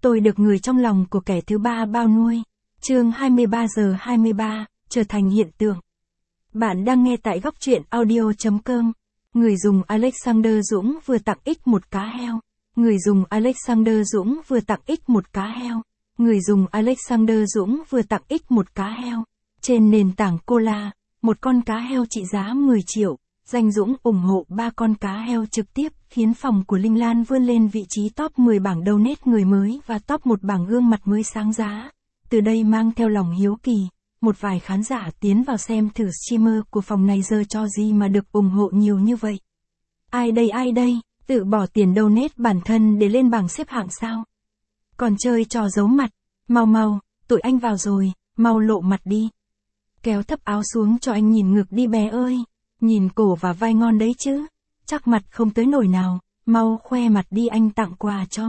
Tôi được người trong lòng của kẻ thứ ba bao nuôi. Chương 23 giờ 23, trở thành hiện tượng. Bạn đang nghe tại góc truyện audio.com. Người dùng Alexander Dũng vừa tặng X một cá heo. Người dùng Alexander Dũng vừa tặng X một cá heo. Người dùng Alexander Dũng vừa tặng X một cá heo. Trên nền tảng Cola, một con cá heo trị giá 10 triệu. Danh Dũng ủng hộ 3 con cá heo trực tiếp, khiến phòng của Linh Lan vươn lên vị trí top 10 bảng donate người mới và top 1 bảng gương mặt mới sáng giá. Từ đây mang theo lòng hiếu kỳ, một vài khán giả tiến vào xem thử streamer của phòng này giờ cho gì mà được ủng hộ nhiều như vậy. Ai đây, tự bỏ tiền donate bản thân để lên bảng xếp hạng sao? Còn chơi trò giấu mặt, mau, tụi anh vào rồi, mau lộ mặt đi. Kéo thấp áo xuống cho anh nhìn ngực đi bé ơi. Nhìn cổ và vai ngon đấy chứ. Chắc mặt không tới nổi nào, mau khoe mặt đi anh tặng quà cho.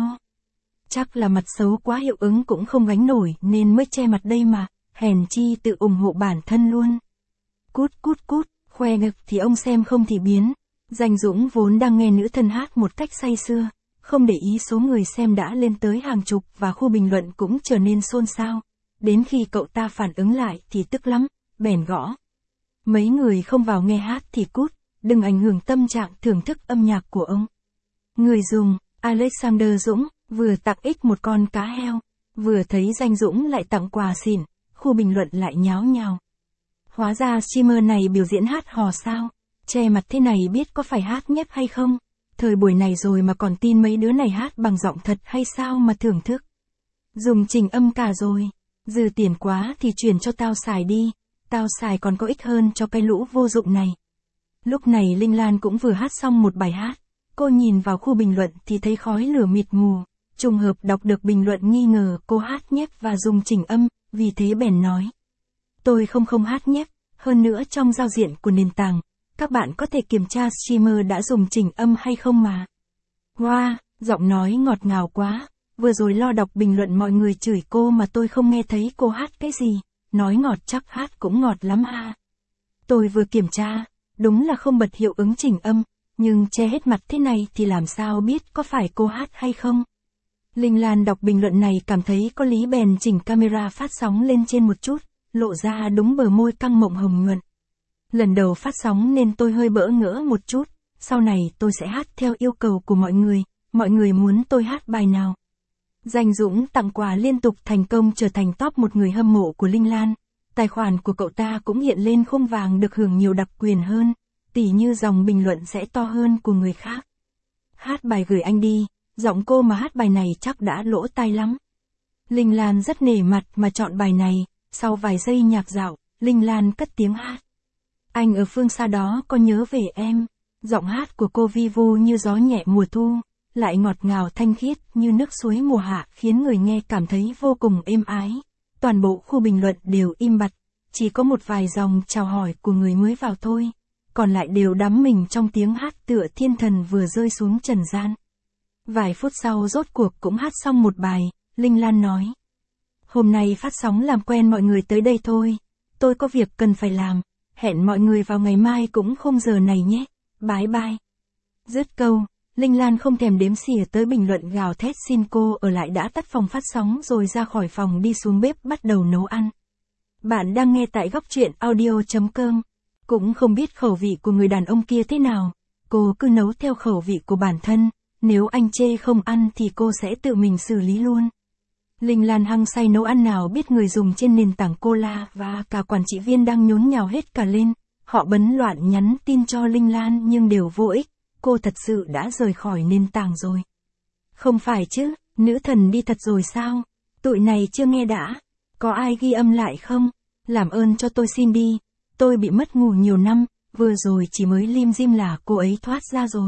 Chắc là mặt xấu quá hiệu ứng cũng không gánh nổi nên mới che mặt đây mà, hèn chi tự ủng hộ bản thân luôn. Cút, khoe ngực thì ông xem không thì biến. Danh Dũng vốn đang nghe nữ thần hát một cách say sưa, không để ý số người xem đã lên tới hàng chục và khu bình luận cũng trở nên xôn xao. Đến khi cậu ta phản ứng lại thì tức lắm, bèn gõ. Mấy người không vào nghe hát thì cút, đừng ảnh hưởng tâm trạng thưởng thức âm nhạc của ông. Người dùng, Alexander Dũng, vừa tặng X một con cá heo, vừa thấy Danh Dũng lại tặng quà xịn, khu bình luận lại nháo nhào. Hóa ra streamer này biểu diễn hát hò sao, che mặt thế này biết có phải hát nhép hay không, thời buổi này rồi mà còn tin mấy đứa này hát bằng giọng thật hay sao mà thưởng thức. Dùng trình âm cả rồi, dư tiền quá thì chuyển cho tao xài đi. Tao xài còn có ích hơn cho cái lũ vô dụng này. Lúc này Linh Lan cũng vừa hát xong một bài hát. Cô nhìn vào khu bình luận thì thấy khói lửa mịt mù. Trùng hợp đọc được bình luận nghi ngờ cô hát nhép và dùng chỉnh âm, vì thế bèn nói. Tôi không hát nhép, hơn nữa trong giao diện của nền tảng, các bạn có thể kiểm tra streamer đã dùng chỉnh âm hay không mà. Wow, giọng nói ngọt ngào quá. Vừa rồi lo đọc bình luận mọi người chửi cô mà tôi không nghe thấy cô hát cái gì. Nói ngọt chắc hát cũng ngọt lắm ha. Tôi vừa kiểm tra, đúng là không bật hiệu ứng chỉnh âm, nhưng che hết mặt thế này thì làm sao biết có phải cô hát hay không. Linh Lan đọc bình luận này cảm thấy có lý bèn chỉnh camera phát sóng lên trên một chút, lộ ra đúng bờ môi căng mộng hồng nhuận. Lần đầu phát sóng nên tôi hơi bỡ ngỡ một chút, sau này tôi sẽ hát theo yêu cầu của mọi người muốn tôi hát bài nào. Danh Dũng tặng quà liên tục thành công trở thành top một người hâm mộ của Linh Lan. Tài khoản của cậu ta cũng hiện lên khung vàng được hưởng nhiều đặc quyền hơn, tỉ như dòng bình luận sẽ to hơn của người khác. Hát bài gửi anh đi, giọng cô mà hát bài này chắc đã lỗ tai lắm. Linh Lan rất nể mặt mà chọn bài này, sau vài giây nhạc dạo, Linh Lan cất tiếng hát. Anh ở phương xa đó có nhớ về em, giọng hát của cô vi vu như gió nhẹ mùa thu. Lại ngọt ngào thanh khiết như nước suối mùa hạ khiến người nghe cảm thấy vô cùng êm ái. Toàn bộ khu bình luận đều im bặt, chỉ có một vài dòng chào hỏi của người mới vào thôi, còn lại đều đắm mình trong tiếng hát tựa thiên thần vừa rơi xuống trần gian. Vài phút sau rốt cuộc cũng hát xong một bài, Linh Lan nói. Hôm nay phát sóng làm quen mọi người tới đây thôi, tôi có việc cần phải làm, hẹn mọi người vào ngày mai cũng khung giờ này nhé, bye bye. Dứt câu. Linh Lan không thèm đếm xỉa tới bình luận gào thét xin cô ở lại đã tắt phòng phát sóng rồi ra khỏi phòng đi xuống bếp bắt đầu nấu ăn. Bạn đang nghe tại góc truyện audio.com. Cũng không biết khẩu vị của người đàn ông kia thế nào. Cô cứ nấu theo khẩu vị của bản thân. Nếu anh chê không ăn thì cô sẽ tự mình xử lý luôn. Linh Lan hăng say nấu ăn nào biết người dùng trên nền tảng Cola và cả quản trị viên đang nhốn nhào hết cả lên. Họ bấn loạn nhắn tin cho Linh Lan nhưng đều vô ích. Cô thật sự đã rời khỏi nền tảng rồi. Không phải chứ, nữ thần đi thật rồi sao? Tụi này chưa nghe đã. Có ai ghi âm lại không? Làm ơn cho tôi xin đi. Tôi bị mất ngủ nhiều năm, vừa rồi chỉ mới lim dim là cô ấy thoát ra rồi.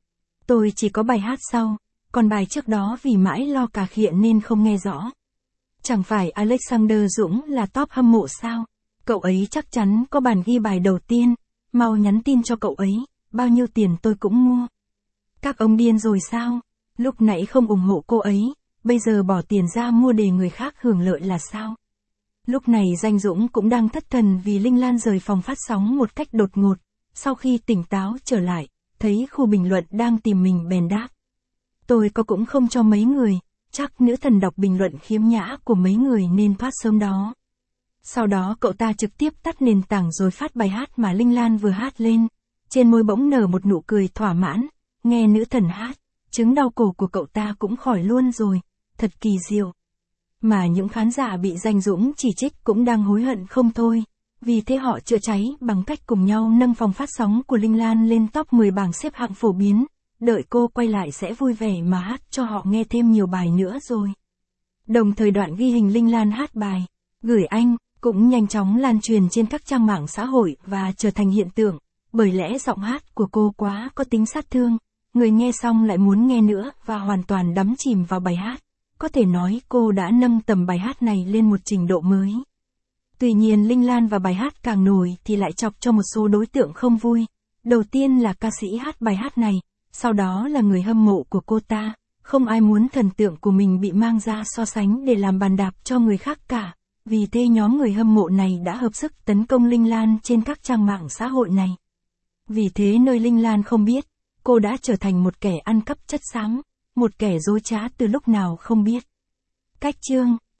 Tôi chỉ có bài hát sau, còn bài trước đó vì mãi lo cà khịa nên không nghe rõ. Chẳng phải Alexander Dũng là top hâm mộ sao? Cậu ấy chắc chắn có bản ghi bài đầu tiên, mau nhắn tin cho cậu ấy. Bao nhiêu tiền tôi cũng mua. Các ông điên rồi sao? Lúc nãy không ủng hộ cô ấy, bây giờ bỏ tiền ra mua để người khác hưởng lợi là sao? Lúc này Danh Dũng cũng đang thất thần vì Linh Lan rời phòng phát sóng một cách đột ngột. Sau khi tỉnh táo trở lại, thấy khu bình luận đang tìm mình bèn đáp. Tôi có cũng không cho mấy người, chắc nữ thần đọc bình luận khiếm nhã của mấy người nên thoát sớm đó. Sau đó cậu ta trực tiếp tắt nền tảng rồi phát bài hát mà Linh Lan vừa hát lên. Trên môi bỗng nở một nụ cười thỏa mãn, nghe nữ thần hát, chứng đau cổ của cậu ta cũng khỏi luôn rồi, thật kỳ diệu. Mà những khán giả bị Danh Dũng chỉ trích cũng đang hối hận không thôi, vì thế họ chữa cháy bằng cách cùng nhau nâng phòng phát sóng của Linh Lan lên top 10 bảng xếp hạng phổ biến, đợi cô quay lại sẽ vui vẻ mà hát cho họ nghe thêm nhiều bài nữa rồi. Đồng thời đoạn ghi hình Linh Lan hát bài Gửi Anh cũng nhanh chóng lan truyền trên các trang mạng xã hội và trở thành hiện tượng, bởi lẽ giọng hát của cô quá có tính sát thương, người nghe xong lại muốn nghe nữa và hoàn toàn đắm chìm vào bài hát. Có thể nói cô đã nâng tầm bài hát này lên một trình độ mới. Tuy nhiên Linh Lan và bài hát càng nổi thì lại chọc cho một số đối tượng không vui. Đầu tiên là ca sĩ hát bài hát này, sau đó là người hâm mộ của cô ta. Không ai muốn thần tượng của mình bị mang ra so sánh để làm bàn đạp cho người khác cả. Vì thế nhóm người hâm mộ này đã hợp sức tấn công Linh Lan trên các trang mạng xã hội này. Vì thế nơi Linh Lan không biết, cô đã trở thành một kẻ ăn cắp chất xám, một kẻ dối trá từ lúc nào không biết. Cách chương